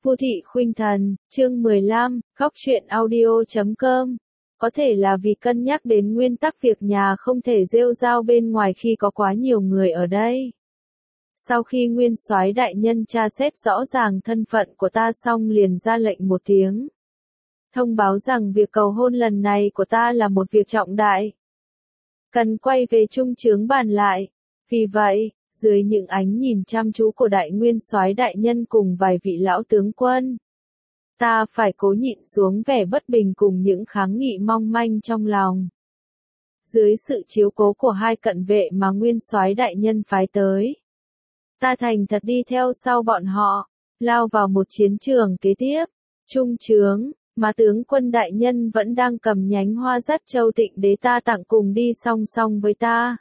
Vu Thị Khuynh Thần, chương 15, khóc chuyện audio.com. Có thể là vì cân nhắc đến nguyên tắc việc nhà không thể rêu rao bên ngoài khi có quá nhiều người ở đây. Sau khi nguyên soái đại nhân tra xét rõ ràng thân phận của ta xong liền ra lệnh một tiếng. Thông báo rằng việc cầu hôn lần này của ta là một việc trọng đại. Cần quay về trung trướng bàn lại. Vì vậy, dưới những ánh nhìn chăm chú của đại nguyên soái đại nhân cùng vài vị lão tướng quân, ta phải cố nhịn xuống vẻ bất bình cùng những kháng nghị mong manh trong lòng. Dưới sự chiếu cố của hai cận vệ mà nguyên soái đại nhân phái tới, ta thành thật đi theo sau bọn họ, lao vào một chiến trường kế tiếp. Trung trướng, mà tướng quân đại nhân vẫn đang cầm nhánh hoa dắt châu Tịnh đế ta tặng cùng đi song song với ta.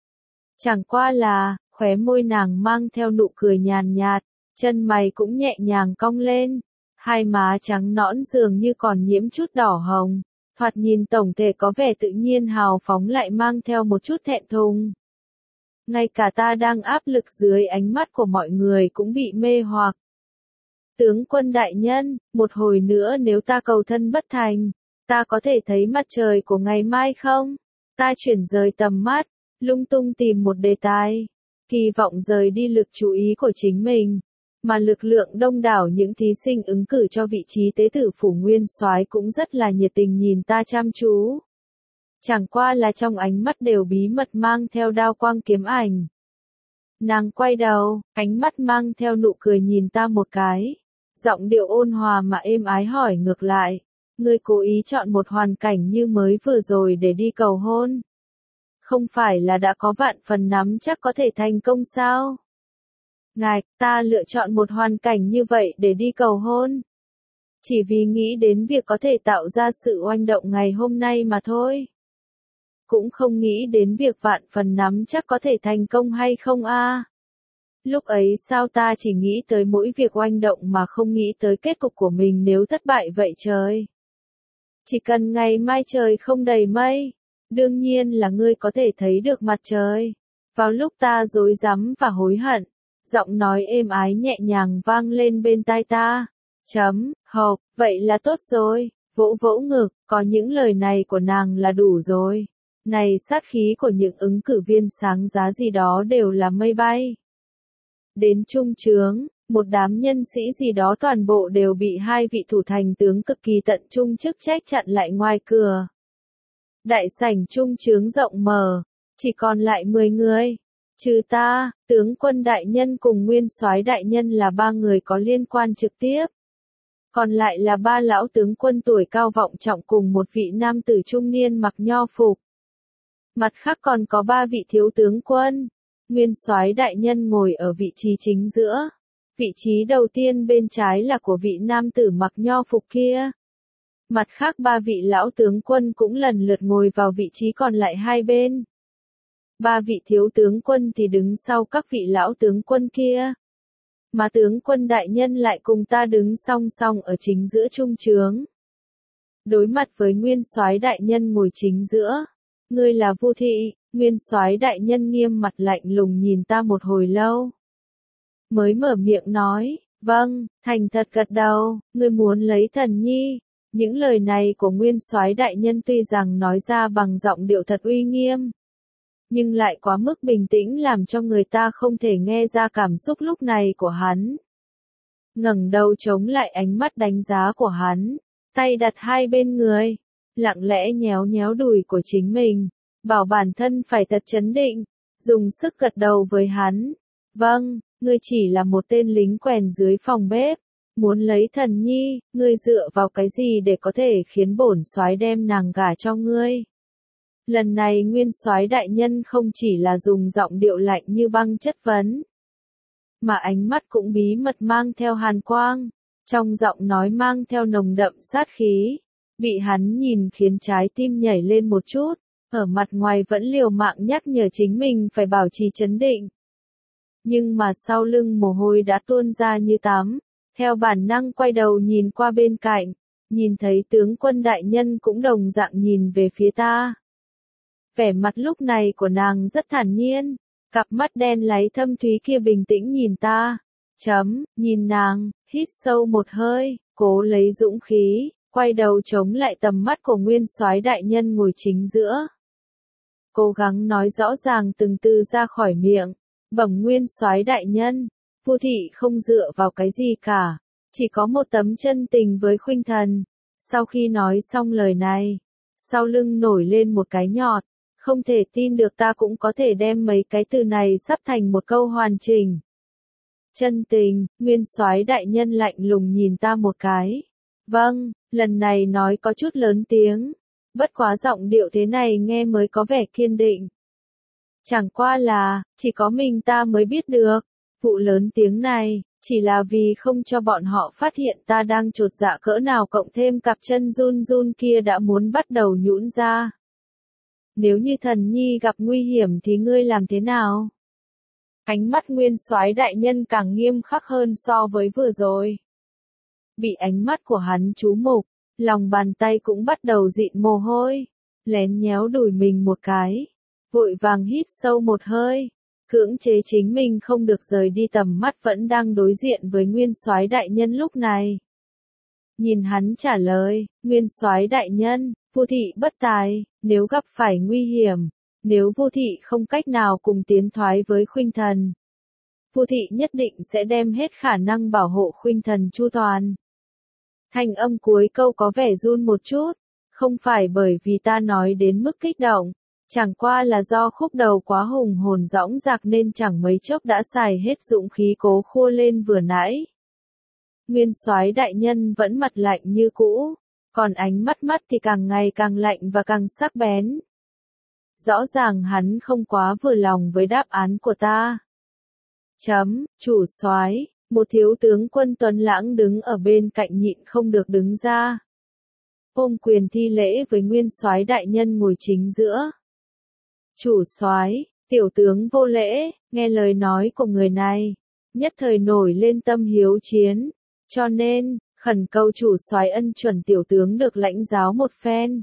Chẳng qua là, khóe môi nàng mang theo nụ cười nhàn nhạt, chân mày cũng nhẹ nhàng cong lên, hai má trắng nõn dường như còn nhiễm chút đỏ hồng, thoạt nhìn tổng thể có vẻ tự nhiên hào phóng lại mang theo một chút thẹn thùng. Ngay cả ta đang áp lực dưới ánh mắt của mọi người cũng bị mê hoặc. Tướng quân đại nhân, một hồi nữa nếu ta cầu thân bất thành, ta có thể thấy mặt trời của ngày mai không? Ta chuyển rời tầm mắt, lung tung tìm một đề tài, kỳ vọng rời đi lực chú ý của chính mình, mà lực lượng đông đảo những thí sinh ứng cử cho vị trí tế tử phủ nguyên soái cũng rất là nhiệt tình nhìn ta chăm chú. Chẳng qua là trong ánh mắt đều bí mật mang theo đao quang kiếm ảnh. Nàng quay đầu, ánh mắt mang theo nụ cười nhìn ta một cái, giọng điệu ôn hòa mà êm ái hỏi ngược lại, ngươi cố ý chọn một hoàn cảnh như mới vừa rồi để đi cầu hôn. Không phải là đã có vạn phần nắm chắc có thể thành công sao? Ngạch, ta lựa chọn một hoàn cảnh như vậy để đi cầu hôn. Chỉ vì nghĩ đến việc có thể tạo ra sự oanh động ngày hôm nay mà thôi. Cũng không nghĩ đến việc vạn phần nắm chắc có thể thành công hay không a. Lúc ấy sao ta chỉ nghĩ tới mỗi việc oanh động mà không nghĩ tới kết cục của mình nếu thất bại vậy trời. Chỉ cần ngày mai trời không đầy mây, đương nhiên là ngươi có thể thấy được mặt trời. Vào lúc ta rối rắm và hối hận, giọng nói êm ái nhẹ nhàng vang lên bên tai ta. Hộc, vậy là tốt rồi, vỗ vỗ ngực, có những lời này của nàng là đủ rồi. Này sát khí của những ứng cử viên sáng giá gì đó đều là mây bay. Đến trung trướng, một đám nhân sĩ gì đó toàn bộ đều bị hai vị thủ thành tướng cực kỳ tận trung chức trách chặn lại ngoài cửa. Đại sảnh trung trướng rộng mở, chỉ còn lại 10 người. Trừ ta, tướng quân đại nhân cùng nguyên soái đại nhân là 3 người có liên quan trực tiếp. Còn lại là 3 lão tướng quân tuổi cao vọng trọng cùng một vị nam tử trung niên mặc nho phục. Mặt khác còn có 3 vị thiếu tướng quân. Nguyên soái đại nhân ngồi ở vị trí chính giữa. Vị trí đầu tiên bên trái là của vị nam tử mặc nho phục kia. Mặt khác 3 vị lão tướng quân cũng lần lượt ngồi vào vị trí còn lại hai bên. 3 vị thiếu tướng quân thì đứng sau các vị lão tướng quân kia. Mà tướng quân đại nhân lại cùng ta đứng song song ở chính giữa trung trướng. Đối mặt với nguyên soái đại nhân ngồi chính giữa. Ngươi là Vu Thị, nguyên soái đại nhân nghiêm mặt lạnh lùng nhìn ta một hồi lâu. Mới mở miệng nói, vâng, thành thật gật đầu, ngươi muốn lấy thần nhi. Những lời này của nguyên soái đại nhân tuy rằng nói ra bằng giọng điệu thật uy nghiêm, nhưng lại quá mức bình tĩnh làm cho người ta không thể nghe ra cảm xúc lúc này của hắn. Ngẩng đầu chống lại ánh mắt đánh giá của hắn, tay đặt hai bên người, lặng lẽ nhéo nhéo đùi của chính mình, bảo bản thân phải thật trấn định, dùng sức gật đầu với hắn. Vâng, ngươi chỉ là một tên lính quèn dưới phòng bếp, muốn lấy thần nhi, ngươi dựa vào cái gì để có thể khiến bổn soái đem nàng gả cho ngươi? Lần này nguyên soái đại nhân không chỉ là dùng giọng điệu lạnh như băng chất vấn, mà ánh mắt cũng bí mật mang theo hàn quang, trong giọng nói mang theo nồng đậm sát khí, bị hắn nhìn khiến trái tim nhảy lên một chút, ở mặt ngoài vẫn liều mạng nhắc nhở chính mình phải bảo trì trấn định. Nhưng mà sau lưng mồ hôi đã tuôn ra như tắm, theo bản năng quay đầu nhìn qua bên cạnh, nhìn thấy tướng quân đại nhân cũng đồng dạng nhìn về phía ta. Vẻ mặt lúc này của nàng rất thản nhiên, cặp mắt đen láy thâm thúy kia bình tĩnh nhìn ta. Nhìn nàng, hít sâu một hơi, cố lấy dũng khí, quay đầu chống lại tầm mắt của Nguyên Soái đại nhân ngồi chính giữa. Cố gắng nói rõ ràng từng từ ra khỏi miệng, bẩm Nguyên Soái đại nhân, Vu thị không dựa vào cái gì cả, chỉ có một tấm chân tình với Khuynh Thần. Sau khi nói xong lời này, sau lưng nổi lên một cái nhọt, không thể tin được ta cũng có thể đem mấy cái từ này sắp thành một câu hoàn chỉnh. Chân tình, Nguyên Soái đại nhân lạnh lùng nhìn ta một cái. Vâng, lần này nói có chút lớn tiếng, bất quá giọng điệu thế này nghe mới có vẻ kiên định. Chẳng qua là, chỉ có mình ta mới biết được, vụ lớn tiếng này, chỉ là vì không cho bọn họ phát hiện ta đang chột dạ cỡ nào, cộng thêm cặp chân run run kia đã muốn bắt đầu nhũn ra. Nếu như Thần Nhi gặp nguy hiểm thì ngươi làm thế nào? Ánh mắt Nguyên Soái đại nhân càng nghiêm khắc hơn so với vừa rồi. Bị ánh mắt của hắn chú mục, lòng bàn tay cũng bắt đầu dịn mồ hôi, lén nhéo đùi mình một cái, vội vàng hít sâu một hơi, cưỡng chế chính mình không được rời đi tầm mắt vẫn đang đối diện với Nguyên Soái đại nhân lúc này. Nhìn hắn trả lời, Nguyên Soái đại nhân, Vu thị bất tài, nếu gặp phải nguy hiểm, nếu Vu thị không cách nào cùng tiến thoái với Khuynh Thần, Vu thị nhất định sẽ đem hết khả năng bảo hộ Khuynh Thần chu toàn. Thanh âm cuối câu có vẻ run một chút, không phải bởi vì ta nói đến mức kích động, chẳng qua là do khúc đầu quá hùng hồn dõng dạc nên chẳng mấy chốc đã xài hết dũng khí cố khua lên vừa nãy. Nguyên Soái đại nhân vẫn mặt lạnh như cũ, còn ánh mắt thì càng ngày càng lạnh và càng sắc bén. Rõ ràng hắn không quá vừa lòng với đáp án của ta. Chủ soái, một thiếu tướng quân tuấn lãng đứng ở bên cạnh nhịn không được đứng ra. Ôm quyền thi lễ với Nguyên Soái đại nhân ngồi chính giữa. Chủ soái, tiểu tướng vô lễ, nghe lời nói của người này, nhất thời nổi lên tâm hiếu chiến, cho nên, khẩn cầu chủ soái ân chuẩn tiểu tướng được lãnh giáo một phen.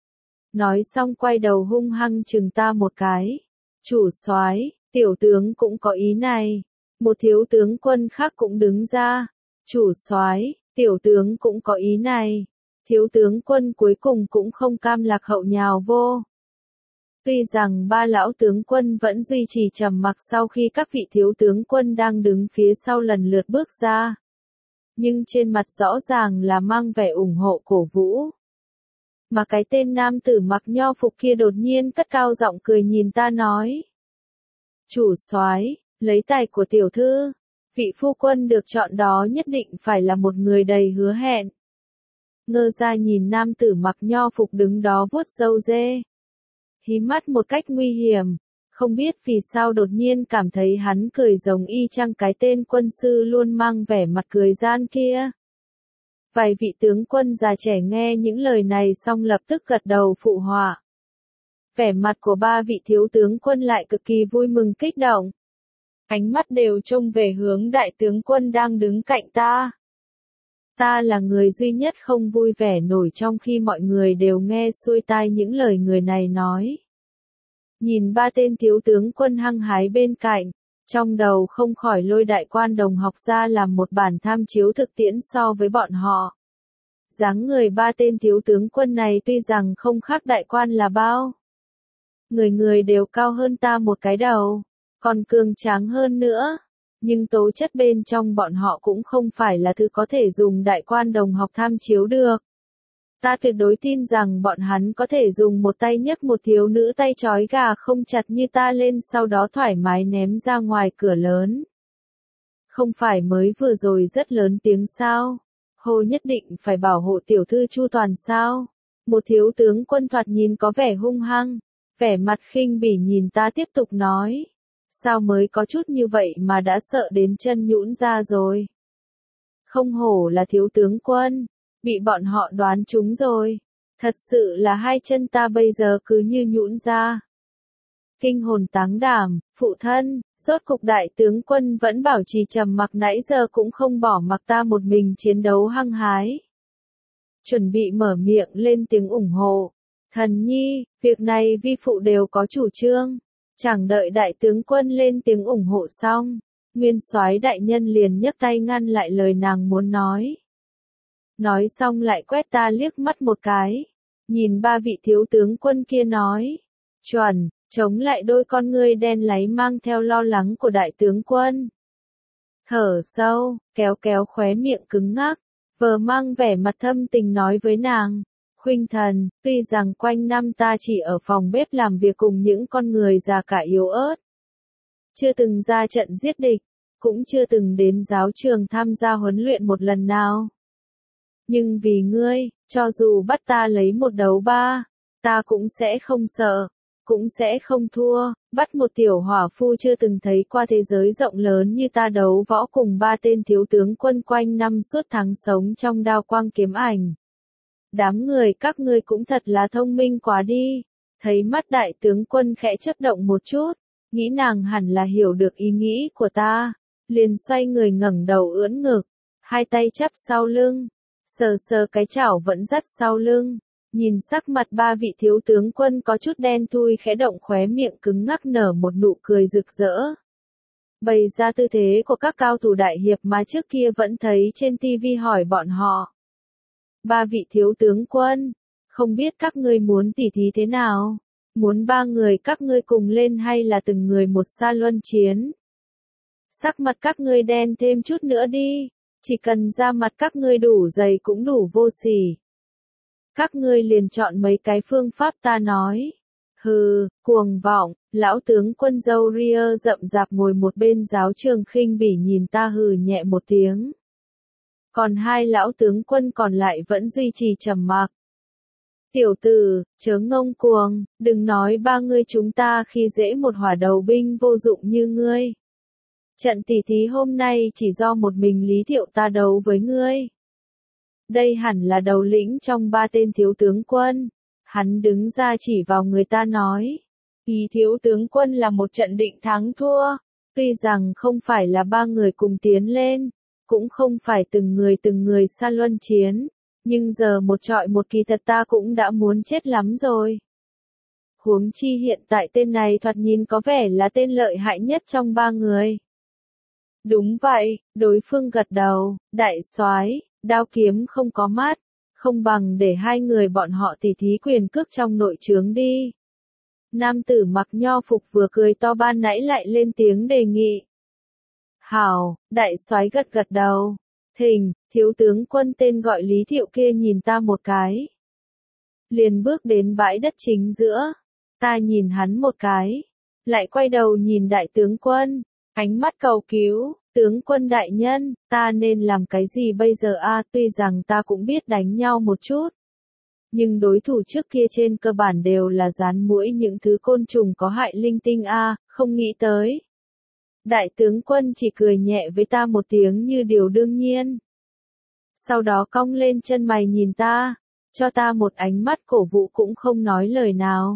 Nói xong quay đầu hung hăng chừng ta một cái. Chủ soái, tiểu tướng cũng có ý này. Một thiếu tướng quân khác cũng đứng ra. Chủ soái, tiểu tướng cũng có ý này. Thiếu tướng quân cuối cùng cũng không cam lạc hậu nhào vô. Tuy rằng ba lão tướng quân vẫn duy trì trầm mặc sau khi các vị thiếu tướng quân đang đứng phía sau lần lượt bước ra, nhưng trên mặt rõ ràng là mang vẻ ủng hộ cổ vũ. Mà cái tên nam tử mặc nho phục kia đột nhiên cất cao giọng cười nhìn ta nói. Chủ soái, lấy tài của tiểu thư, vị phu quân được chọn đó nhất định phải là một người đầy hứa hẹn. Ngơ ra nhìn nam tử mặc nho phục đứng đó vuốt râu dê, hí mắt một cách nguy hiểm, không biết vì sao đột nhiên cảm thấy hắn cười giống y chang cái tên quân sư luôn mang vẻ mặt cười gian kia. Vài vị tướng quân già trẻ nghe những lời này xong lập tức gật đầu phụ họa. Vẻ mặt của ba vị thiếu tướng quân lại cực kỳ vui mừng kích động. Ánh mắt đều trông về hướng đại tướng quân đang đứng cạnh ta. Ta là người duy nhất không vui vẻ nổi trong khi mọi người đều nghe xuôi tai những lời người này nói. Nhìn ba tên thiếu tướng quân hăng hái bên cạnh, trong đầu không khỏi lôi đại quan đồng học ra làm một bản tham chiếu thực tiễn so với bọn họ. Dáng người ba tên thiếu tướng quân này tuy rằng không khác đại quan là bao. Người đều cao hơn ta một cái đầu, còn cường tráng hơn nữa. Nhưng tố chất bên trong bọn họ cũng không phải là thứ có thể dùng đại quan đồng học tham chiếu được. Ta tuyệt đối tin rằng bọn hắn có thể dùng một tay nhấc một thiếu nữ tay trói gà không chặt như ta lên sau đó thoải mái ném ra ngoài cửa lớn. Không phải mới vừa rồi rất lớn tiếng sao? Hồ nhất định phải bảo hộ tiểu thư chu toàn sao? Một thiếu tướng quân thoạt nhìn có vẻ hung hăng, vẻ mặt khinh bỉ nhìn ta tiếp tục nói. Sao mới có chút như vậy mà đã sợ đến chân nhũn ra rồi? Không hổ là thiếu tướng quân, bị bọn họ đoán trúng rồi. Thật sự là hai chân ta bây giờ cứ như nhũn ra. Kinh hồn táng đảm, phụ thân, rốt cục đại tướng quân vẫn bảo trì trầm mặc nãy giờ cũng không bỏ mặc ta một mình chiến đấu hăng hái. Chuẩn bị mở miệng lên tiếng ủng hộ. Thần nhi, việc này vi phụ đều có chủ trương. Chẳng đợi đại tướng quân lên tiếng ủng hộ xong, Nguyên soái đại nhân liền nhấc tay ngăn lại lời nàng muốn nói. Nói xong lại quét ta liếc mắt một cái. Nhìn ba vị thiếu tướng quân kia nói. Chuẩn, chống lại đôi con ngươi đen láy mang theo lo lắng của đại tướng quân. Thở sâu, kéo kéo khóe miệng cứng ngắc, vờ mang vẻ mặt thâm tình nói với nàng. Khuynh thần, tuy rằng quanh năm ta chỉ ở phòng bếp làm việc cùng những con người già cả yếu ớt. Chưa từng ra trận giết địch, cũng chưa từng đến giáo trường tham gia huấn luyện một lần nào. Nhưng vì ngươi, cho dù bắt ta lấy một đấu ba, ta cũng sẽ không sợ, cũng sẽ không thua. Bắt một tiểu hỏa phu chưa từng thấy qua thế giới rộng lớn như ta đấu võ cùng ba tên thiếu tướng quân quanh năm suốt tháng sống trong đao quang kiếm ảnh. Đám người các ngươi cũng thật là thông minh quá đi. Thấy mắt đại tướng quân khẽ chớp động một chút, nghĩ nàng hẳn là hiểu được ý nghĩ của ta, liền xoay người ngẩng đầu ưỡn ngực, hai tay chắp sau lưng, sờ sờ cái chảo vẫn dắt sau lưng, nhìn sắc mặt ba vị thiếu tướng quân có chút đen thui khẽ động khóe miệng cứng ngắc nở một nụ cười rực rỡ. Bày ra tư thế của các cao thủ đại hiệp mà trước kia vẫn thấy trên tivi hỏi bọn họ. Ba vị thiếu tướng quân, không biết các ngươi muốn tỉ thí thế nào? Muốn ba người các ngươi cùng lên hay là từng người một xa luân chiến? Sắc mặt các ngươi đen thêm chút nữa đi, chỉ cần da mặt các ngươi đủ dày cũng đủ vô sỉ. Các ngươi liền chọn mấy cái phương pháp ta nói. Hừ, cuồng vọng, lão tướng quân râu ria rậm rạp ngồi một bên giáo trường khinh bỉ nhìn ta hừ nhẹ một tiếng. Còn hai lão tướng quân còn lại vẫn duy trì trầm mặc. Tiểu tử, chớ ngông cuồng, đừng nói ba ngươi chúng ta khi dễ một hỏa đầu binh vô dụng như ngươi. Trận tỉ thí hôm nay chỉ do một mình Lý Thiệu ta đấu với ngươi. Đây hẳn là đầu lĩnh trong ba tên thiếu tướng quân. Hắn đứng ra chỉ vào người ta nói. Ý thiếu tướng quân là một trận định thắng thua. Tuy rằng không phải là ba người cùng tiến lên, cũng không phải từng người xa luân chiến. Nhưng giờ một trọi một kỳ thật ta cũng đã muốn chết lắm rồi. Huống chi hiện tại tên này thoạt nhìn có vẻ là tên lợi hại nhất trong ba người. Đúng vậy, đối phương gật đầu, đại soái, đao kiếm không có mắt, không bằng để hai người bọn họ tỉ thí quyền cước trong nội trướng đi. Nam tử mặc nho phục vừa cười to ban nãy lại lên tiếng đề nghị. Hảo, đại soái gật gật đầu. Thình, thiếu tướng quân tên gọi Lý Thiệu kia nhìn ta một cái. Liền bước đến bãi đất chính giữa. Ta nhìn hắn một cái. Lại quay đầu nhìn đại tướng quân. Ánh mắt cầu cứu, tướng quân đại nhân, ta nên làm cái gì bây giờ a? Tuy rằng ta cũng biết đánh nhau một chút. Nhưng đối thủ trước kia trên cơ bản đều là rán muỗi những thứ côn trùng có hại linh tinh a, không nghĩ tới. Đại tướng quân chỉ cười nhẹ với ta một tiếng như điều đương nhiên. Sau đó cong lên chân mày nhìn ta, cho ta một ánh mắt cổ vũ cũng không nói lời nào.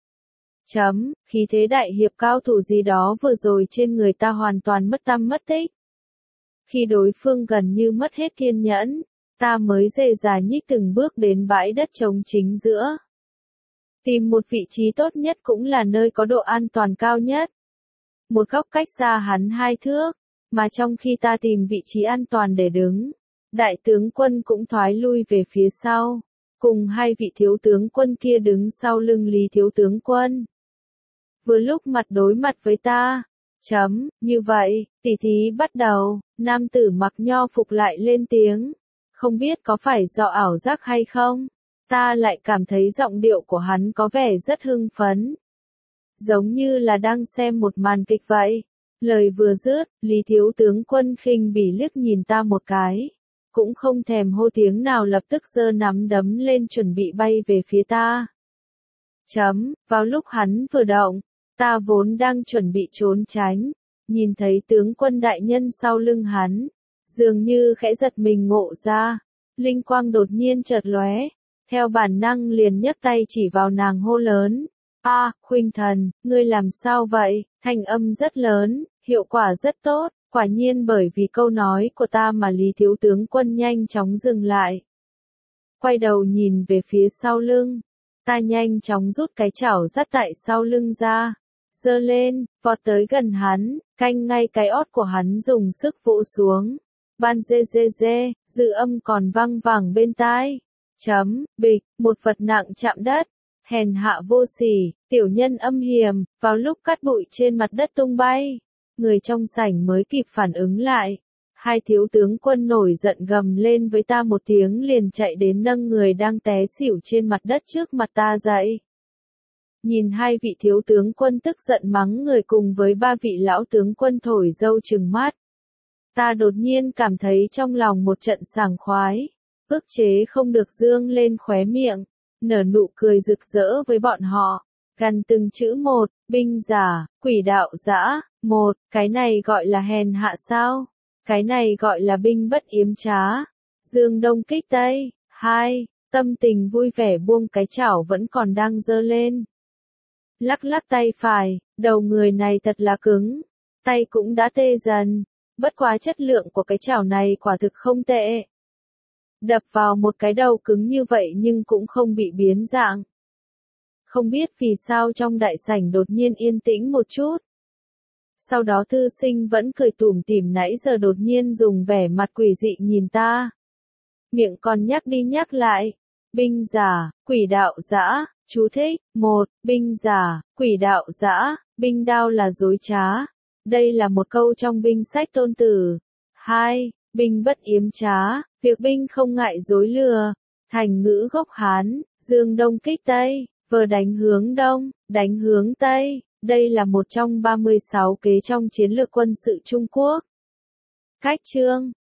Khí thế đại hiệp cao thủ gì đó vừa rồi trên người ta hoàn toàn mất tăm mất tích. Khi đối phương gần như mất hết kiên nhẫn, ta mới dè dà nhích từng bước đến bãi đất trống chính giữa. Tìm một vị trí tốt nhất cũng là nơi có độ an toàn cao nhất. Một góc cách xa hắn 2 thước, mà trong khi ta tìm vị trí an toàn để đứng, đại tướng quân cũng thoái lui về phía sau, cùng hai vị thiếu tướng quân kia đứng sau lưng Lý thiếu tướng quân. Vừa lúc mặt đối mặt với ta. Như vậy, tỉ thí bắt đầu, nam tử mặc nho phục lại lên tiếng. Không biết có phải do ảo giác hay không? Ta lại cảm thấy giọng điệu của hắn có vẻ rất hưng phấn. Giống như là đang xem một màn kịch vậy. Lời vừa dứt, Lý thiếu tướng quân khinh bỉ liếc nhìn ta một cái. Cũng không thèm hô tiếng nào lập tức giơ nắm đấm lên chuẩn bị bay về phía ta. Vào lúc hắn vừa động, ta vốn đang chuẩn bị trốn tránh, nhìn thấy tướng quân đại nhân sau lưng hắn, dường như khẽ giật mình ngộ ra, linh quang đột nhiên chợt lóe, theo bản năng liền nhấc tay chỉ vào nàng hô lớn, Khuynh thần, ngươi làm sao vậy? Thanh âm rất lớn, hiệu quả rất tốt, quả nhiên bởi vì câu nói của ta mà Lý thiếu tướng quân nhanh chóng dừng lại. Quay đầu nhìn về phía sau lưng, ta nhanh chóng rút cái chảo dắt tại sau lưng ra. giơ lên, vọt tới gần hắn, canh ngay cái ót của hắn dùng sức vỗ xuống. Ban dê dê dê, dư âm còn vang vẳng bên tai. Bịch, một vật nặng chạm đất. Hèn hạ vô sỉ, tiểu nhân âm hiểm, vào lúc cát bụi trên mặt đất tung bay. Người trong sảnh mới kịp phản ứng lại. Hai thiếu tướng quân nổi giận gầm lên với ta một tiếng liền chạy đến nâng người đang té xỉu trên mặt đất trước mặt ta dậy. Nhìn hai vị thiếu tướng quân tức giận mắng người cùng với ba vị lão tướng quân thổi dâu trừng mắt. Ta đột nhiên cảm thấy trong lòng một trận sảng khoái, ức chế không được dương lên khóe miệng, nở nụ cười rực rỡ với bọn họ. Gần từng chữ một, binh giả, quỷ đạo dã, một, cái này gọi là hèn hạ sao? Cái này gọi là binh bất yếm trá. Dương đông kích tây, hai, tâm tình vui vẻ buông cái chảo vẫn còn đang giơ lên. Lắc lắc tay phải, đầu người này thật là cứng, tay cũng đã tê dần, bất quá chất lượng của cái chảo này quả thực không tệ. Đập vào một cái đầu cứng như vậy nhưng cũng không bị biến dạng. Không biết vì sao trong đại sảnh đột nhiên yên tĩnh một chút. Sau đó thư sinh vẫn cười tủm tỉm nãy giờ đột nhiên dùng vẻ mặt quỷ dị nhìn ta. Miệng còn nhắc đi nhắc lại. Binh giả, quỷ đạo dã, chú thích, 1. Binh giả, quỷ đạo dã, binh đao là dối trá. Đây là một câu trong binh sách Tôn Tử. 2. Binh bất yếm trá, việc binh không ngại dối lừa. Thành ngữ gốc Hán, dương đông kích tây, vờ đánh hướng đông, đánh hướng tây. Đây là một trong 36 kế trong chiến lược quân sự Trung Quốc. Cách chương